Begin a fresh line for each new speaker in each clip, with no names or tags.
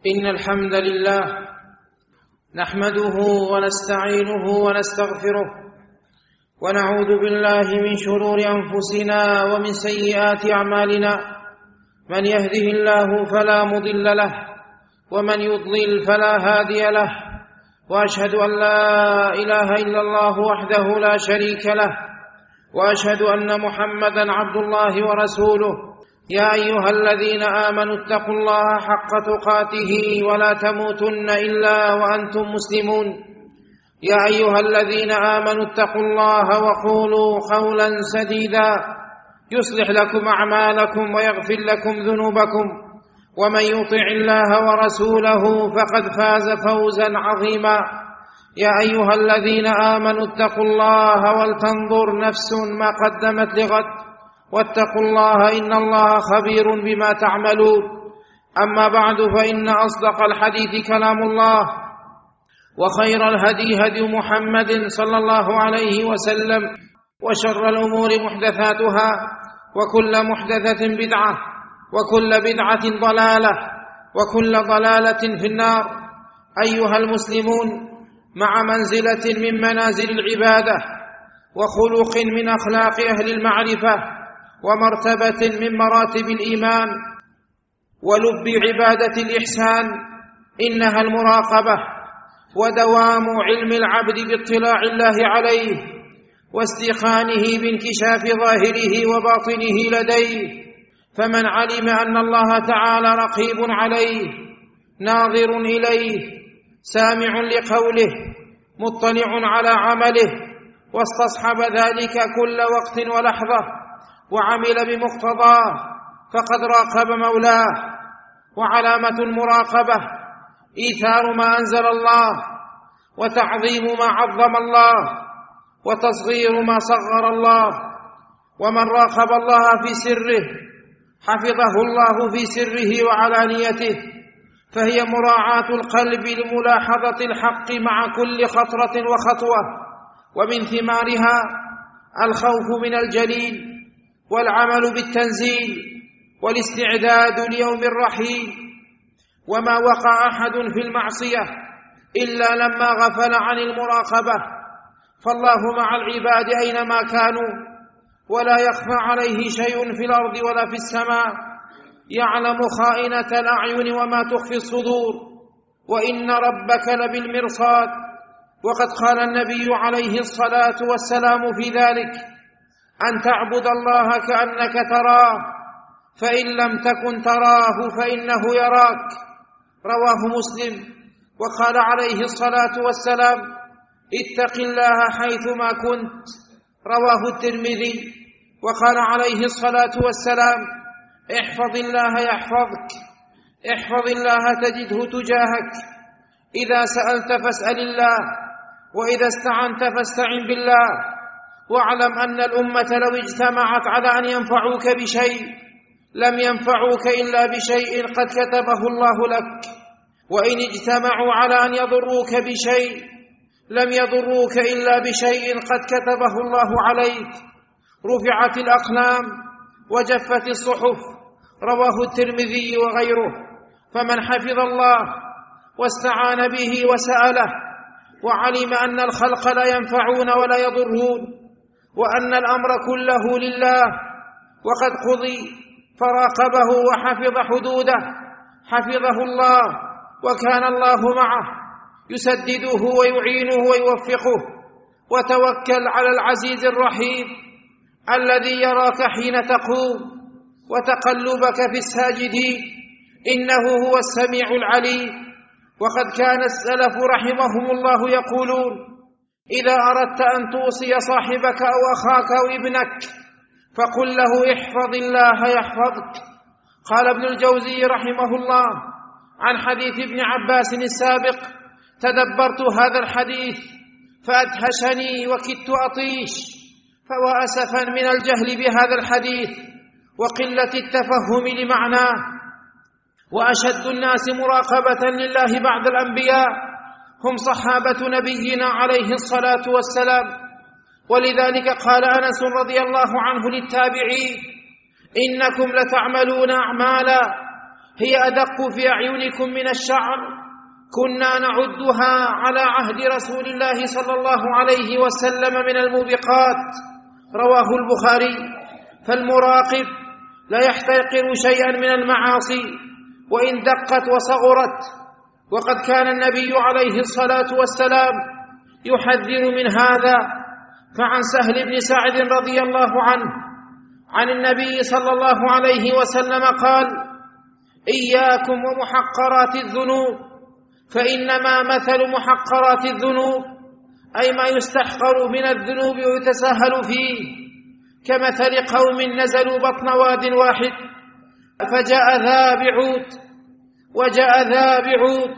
إن الحمد لله نحمده ونستعينه ونستغفره ونعوذ بالله من شرور أنفسنا ومن سيئات أعمالنا. من يهده الله فلا مضل له ومن يضلل فلا هادي له، وأشهد أن لا إله إلا الله وحده لا شريك له، وأشهد أن محمدًا عبد الله ورسوله. يا أيها الذين آمنوا اتقوا الله حق تقاته ولا تموتن إلا وأنتم مسلمون. يا أيها الذين آمنوا اتقوا الله وقولوا قولا سديدا يصلح لكم أعمالكم ويغفر لكم ذنوبكم، ومن يطع الله ورسوله فقد فاز فوزا عظيما. يا أيها الذين آمنوا اتقوا الله ولتنظر نفس ما قدمت لغد، واتقوا الله إن الله خبير بما تعملون. أما بعد، فإن أصدق الحديث كلام الله، وخير الهدي هدي محمد صلى الله عليه وسلم، وشر الأمور محدثاتها، وكل محدثة بدعة، وكل بدعة ضلالة، وكل ضلالة في النار. أيها المسلمون، مع منزلة من منازل العبادة، وخلق من أخلاق أهل المعرفة، ومرتبة من مراتب الإيمان، ولب عبادة الإحسان، إنها المراقبة، ودوام علم العبد باطلاع الله عليه، واستيقانه بانكشاف ظاهره وباطنه لديه. فمن علم أن الله تعالى رقيب عليه، ناظر إليه، سامع لقوله، مطلع على عمله، واستصحب ذلك كل وقت ولحظة وعمل بمقتضاه، فقد راقب مولاه. وعلامة المراقبة إيثار ما أنزل الله، وتعظيم ما عظم الله، وتصغير ما صغر الله. ومن راقب الله في سره حفظه الله في سره وعلانيته، فهي مراعاة القلب لملاحظة الحق مع كل خطرة وخطوة. ومن ثمارها الخوف من الجليل، والعمل بالتنزيل، والاستعداد ليوم الرحيل. وما وقع أحد في المعصية إلا لما غفل عن المراقبة، فالله مع العباد أينما كانوا، ولا يخفى عليه شيء في الأرض ولا في السماء. يعلم خائنة الأعين وما تخفي الصدور، وإن ربك لبالمرصاد. وقد قال النبي عليه الصلاة والسلام في ذلك: أن تعبد الله كأنك تراه، فإن لم تكن تراه فإنه يراك. رواه مسلم. وقال عليه الصلاة والسلام: اتق الله حيثما كنت. رواه الترمذي. وقال عليه الصلاة والسلام: احفظ الله يحفظك، احفظ الله تجده تجاهك. إذا سألت فاسأل الله، وإذا استعنت فاستعن بالله. واعلم أن الأمة لو اجتمعت على أن ينفعوك بشيء لم ينفعوك إلا بشيء قد كتبه الله لك، وإن اجتمعوا على أن يضروك بشيء لم يضروك إلا بشيء قد كتبه الله عليك. رفعت الأقلام وجفت الصحف. رواه الترمذي وغيره. فمن حفظ الله واستعان به وسأله، وعلم أن الخلق لا ينفعون ولا يضرون، وأن الأمر كله لله، وقد قضي، فراقبه وحفظ حدوده، حفظه الله، وكان الله معه يسدده ويعينه ويوفقه. وتوكل على العزيز الرحيم الذي يراك حين تقوم وتقلبك في الساجدين، إنه هو السميع العليم. وقد كان السلف رحمهم الله يقولون: إذا أردت أن توصي صاحبك أو أخاك أو ابنك فقل له احفظ الله يحفظك. قال ابن الجوزي رحمه الله عن حديث ابن عباس السابق: تدبرت هذا الحديث فأدهشني وكدت أطيش، فوأسفا من الجهل بهذا الحديث وقلة التفهم لمعناه. وأشد الناس مراقبة لله بعد الأنبياء هم صحابة نبينا عليه الصلاة والسلام. ولذلك قال أنس رضي الله عنه للتابعين: إنكم لتعملون أعمالا هي أدق في أعينكم من الشعر كنا نعدها على عهد رسول الله صلى الله عليه وسلم من الموبقات. رواه البخاري. فالمراقب لا يحتقر شيئا من المعاصي وإن دقت وصغرت، وقد كان النبي عليه الصلاة والسلام يحذر من هذا. فعن سهل بن سعد رضي الله عنه عن النبي صلى الله عليه وسلم قال: إياكم ومحقرات الذنوب، فإنما مثل محقرات الذنوب أي ما يستحقر من الذنوب ويتساهل فيه كمثل قوم نزلوا بطن واد واحد فجاء ذا بعود وجاء ذا بعود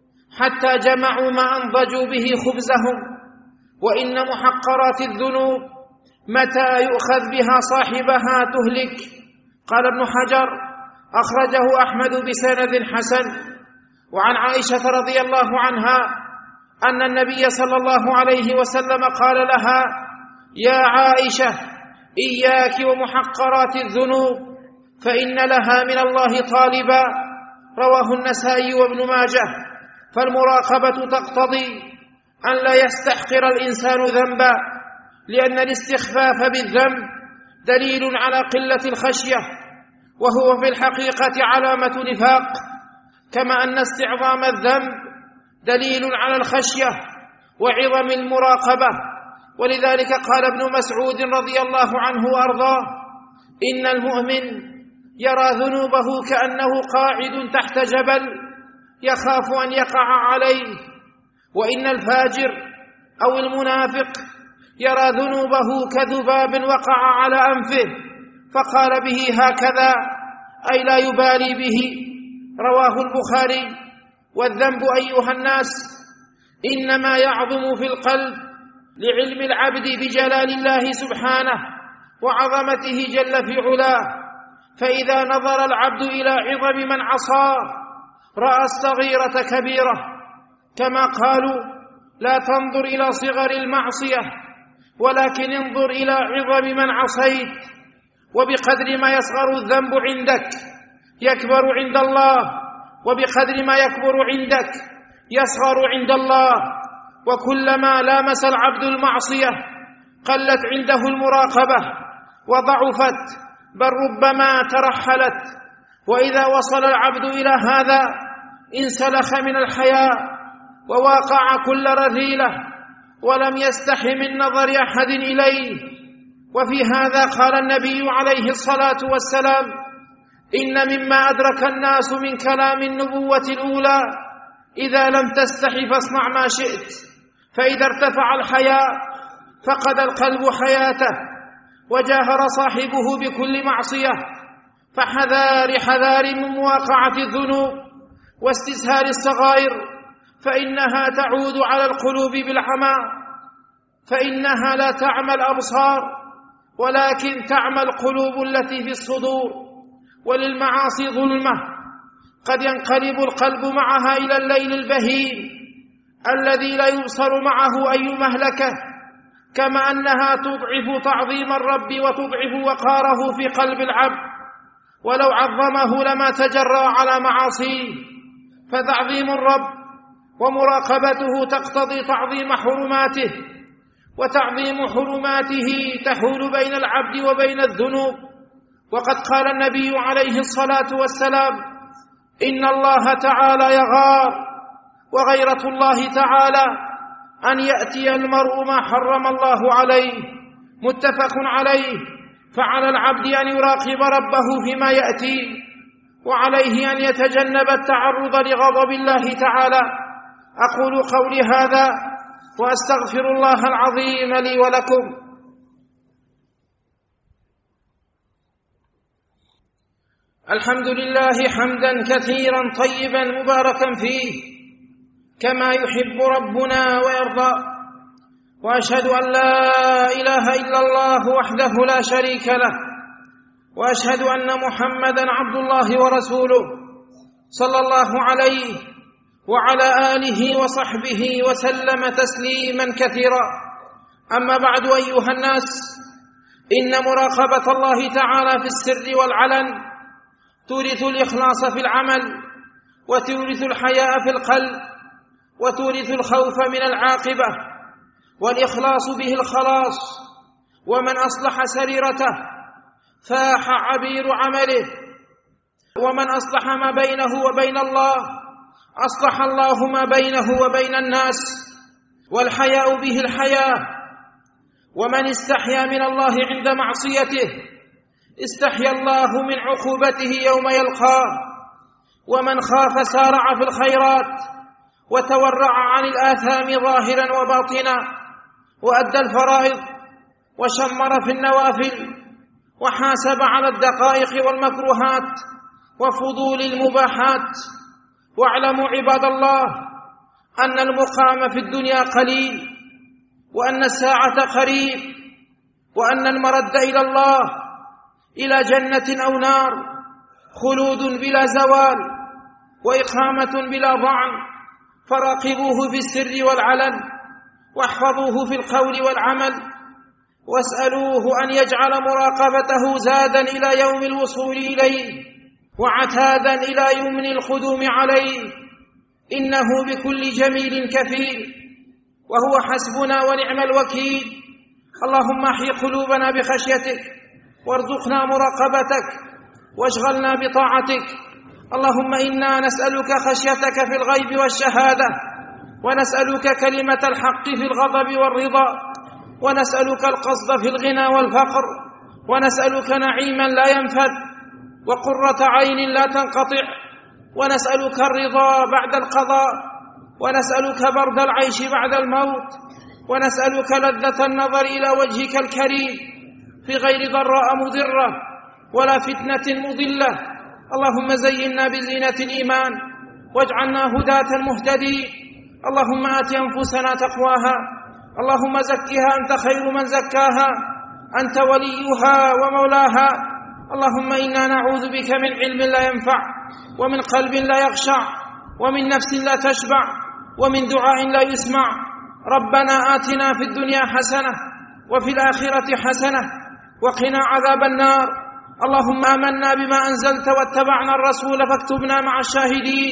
حتى جمعوا ما أنضجوا به خبزهم. وإن محقرات الذنوب متى يؤخذ بها صاحبها تهلك. قال ابن حجر: أخرجه أحمد بسند حسن. وعن عائشة رضي الله عنها أن النبي صلى الله عليه وسلم قال لها: يا عائشة إياك ومحقرات الذنوب فإن لها من الله طالبا. رواه النسائي وابن ماجه. فالمراقبة تقتضي أن لا يستحقر الإنسان ذنبا، لأن الاستخفاف بالذنب دليل على قلة الخشية، وهو في الحقيقة علامة نفاق، كما أن استعظام الذنب دليل على الخشية وعظم المراقبة. ولذلك قال ابن مسعود رضي الله عنه وأرضاه: إن المؤمن يرى ذنوبه كأنه قاعد تحت جبل يخاف أن يقع عليه، وإن الفاجر أو المنافق يرى ذنوبه كذباب وقع على أنفه فقال به هكذا، أي لا يبالي به. رواه البخاري. والذنب أيها الناس إنما يعظم في القلب لعلم العبد بجلال الله سبحانه وعظمته جل في علاه. فإذا نظر العبد إلى عظم من عصاه رأى الصغيرة كبيرة، كما قالوا: لا تنظر إلى صغر المعصية ولكن انظر إلى عظم من عصيت. وبقدر ما يصغر الذنب عندك يكبر عند الله، وبقدر ما يكبر عندك يصغر عند الله. وكلما لامس العبد المعصية قلت عنده المراقبة وضعفت، بل ربما ترحلت. وإذا وصل العبد إلى هذا انسلخ من الحياء وواقع كل رذيلة ولم يستح من نظر أحد إليه. وفي هذا قال النبي عليه الصلاة والسلام: إن مما أدرك الناس من كلام النبوة الأولى: إذا لم تستحي فاصنع ما شئت. فإذا ارتفع الحياء فقد القلب حياته وجاهر صاحبه بكل معصية. فحذار من مواقعة الذنوب واستسهال الصغائر، فإنها تعود على القلوب بالعمى، فإنها لا تعمى الأبصار ولكن تعمى القلوب التي في الصدور. وللمعاصي ظلمة قد ينقلب القلب معها إلى الليل البهيم الذي لا يبصر معه أي مهلكة، كما أنها تضعف تعظيم الرب وتضعف وقاره في قلب العبد، ولو عظمه لما تجرأ على معاصيه. فتعظيم الرب ومراقبته تقتضي تعظيم حرماته، وتعظيم حرماته تحول بين العبد وبين الذنوب. وقد قال النبي عليه الصلاة والسلام: إن الله تعالى يغار، وغيرة الله تعالى أن يأتي المرء ما حرم الله عليه. متفق عليه. فعلى العبد أن يراقب ربه فيما يأتي، وعليه أن يتجنب التعرض لغضب الله تعالى. أقول قولي هذا وأستغفر الله العظيم لي ولكم. الحمد لله حمدا كثيرا طيبا مباركا فيه كما يحب ربنا ويرضى. وأشهد أن لا إله إلا الله وحده لا شريك له، وأشهد أن محمدا عبد الله ورسوله صلى الله عليه وعلى آله وصحبه وسلم تسليما كثيرا. أما بعد أيها الناس، إن مراقبة الله تعالى في السر والعلن تورث الإخلاص في العمل، وتورث الحياء في القلب، وتورث الخوف من العاقبة. والإخلاص به الخلاص، ومن أصلح سريرته فاح عبير عمله، ومن أصلح ما بينه وبين الله أصلح الله ما بينه وبين الناس. والحياء به الحياة، ومن استحيا من الله عند معصيته استحيا الله من عقوبته يوم يلقاه. ومن خاف سارع في الخيرات وتورع عن الآثام ظاهرا وباطنا، وأدى الفرائض وشمر في النوافل، وحاسب على الدقائق والمكروهات وفضول المباحات. واعلموا عباد الله أن المقام في الدنيا قليل، وأن الساعة قريب، وأن المرد إلى الله إلى جنة أو نار، خلود بلا زوال، وإقامة بلا ضعن. فراقبوه في السر والعلن، واحفظوه في القول والعمل، واسألوه أن يجعل مراقبته زادا إلى يوم الوصول إليه، وعتادا إلى يمن القدوم عليه، إنه بكل جميل كفيل، وهو حسبنا ونعم الوكيل. اللهم احي قلوبنا بخشيتك، وارزقنا مراقبتك، واشغلنا بطاعتك. اللهم إنا نسألك خشيتك في الغيب والشهادة، ونسألك كلمة الحق في الغضب والرضا، ونسألك القصد في الغنى والفقر، ونسألك نعيما لا ينفد، وقرة عين لا تنقطع، ونسألك الرضا بعد القضاء، ونسألك برد العيش بعد الموت، ونسألك لذة النظر إلى وجهك الكريم في غير ضراء مضرة ولا فتنة مضلة. اللهم زينا بزينة الإيمان، واجعلنا هداة مهتدين. اللهم آت أنفسنا تقواها، اللهم زكها أنت خير من زكاها، أنت وليها ومولاها. اللهم إنا نعوذ بك من علم لا ينفع، ومن قلب لا يخشع، ومن نفس لا تشبع، ومن دعاء لا يسمع. ربنا آتنا في الدنيا حسنة، وفي الآخرة حسنة، وقنا عذاب النار. اللهم آمنا بما أنزلت واتبعنا الرسول فاكتبنا مع الشاهدين.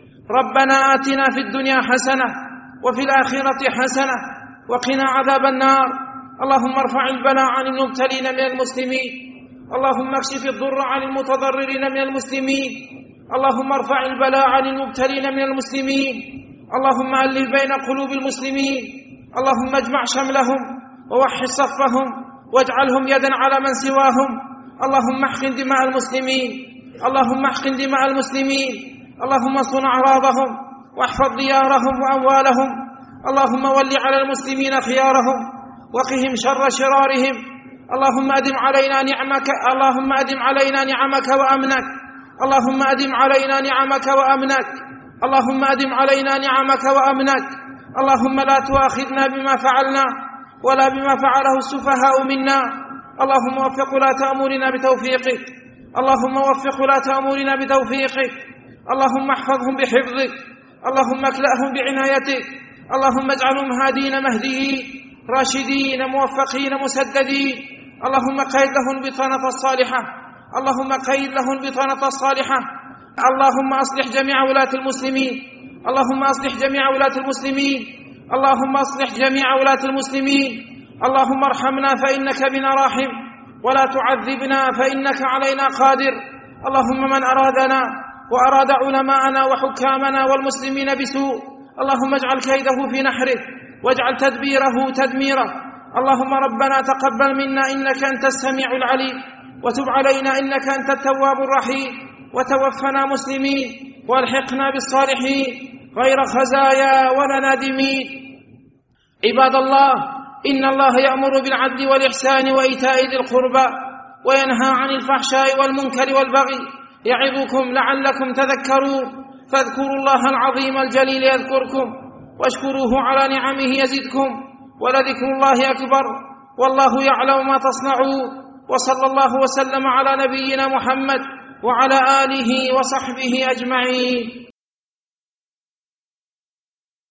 ربنا آتنا في الدنيا حسنة، وفي الآخرة حسنة، وقنا عذاب النار. اللهم ارفع البلاء عن المبتلين من المسلمين، اللهم اكشف الضر عن المتضررين من المسلمين، اللهم ارفع البلاء عن المبتلين من المسلمين. اللهم ألف بين قلوب المسلمين، اللهم اجمع شملهم ووحد صفهم، واجعلهم يدا على من سواهم. اللهم احقن دماء المسلمين، اللهم احقن دماء المسلمين، اللهم صن أعراضهم، واحفظ ديارهم وأموالهم. اللهم ول على المسلمين خيارهم، وقهم شر شرارهم. اللهم أدم علينا نعمك، اللهم أدم علينا نعمك وأمنك، اللهم أدم علينا نعمك وأمنك، اللهم أدم علينا نعمك وأمنك. اللهم لا تؤاخذنا بما فعلنا ولا بما فعله السفهاء منا. اللهم وفق ولاة أمورنا بتوفيقك، اللهم وفق ولاة أمورنا بتوفيقك. اللهم احفظهم بحفظك، اللهم اكلأهم بعنايتك. اللهم اجعلهم هادين مهديين راشدين موفقين مسددين. اللهم قيد لهم البطانة الصالحة، اللهم قيد لهم البطانة الصالحة. اللهم أصلح جميع ولاة المسلمين، اللهم أصلح جميع ولاة المسلمين، اللهم أصلح جميع ولاة المسلمين. اللهم ارحمنا فإنك بنا راحم، ولا تعذبنا فإنك علينا قادر. اللهم من أرادنا وأراد علماءنا وحكامنا والمسلمين بسوء، اللهم اجعل كيده في نحره، واجعل تدبيره تدميره. اللهم ربنا تقبل منا إنك أنت السميع العليم، وتب علينا إنك أنت التواب الرحيم، وتوفنا مسلمين، والحقنا بالصالحين غير خزايا ولا نادمين. عباد الله، إن الله يأمر بالعدل والإحسان وإيتاء ذي القربى، وينهى عن الفحشاء والمنكر والبغي، يعظكم لعلكم تذكرون. فاذكروا الله العظيم الجليل يذكركم، واشكروه على نعمه يزدكم، ولذكر الله أكبر، والله يعلم ما تصنعون. وصلى الله وسلم على نبينا محمد وعلى آله وصحبه أجمعين.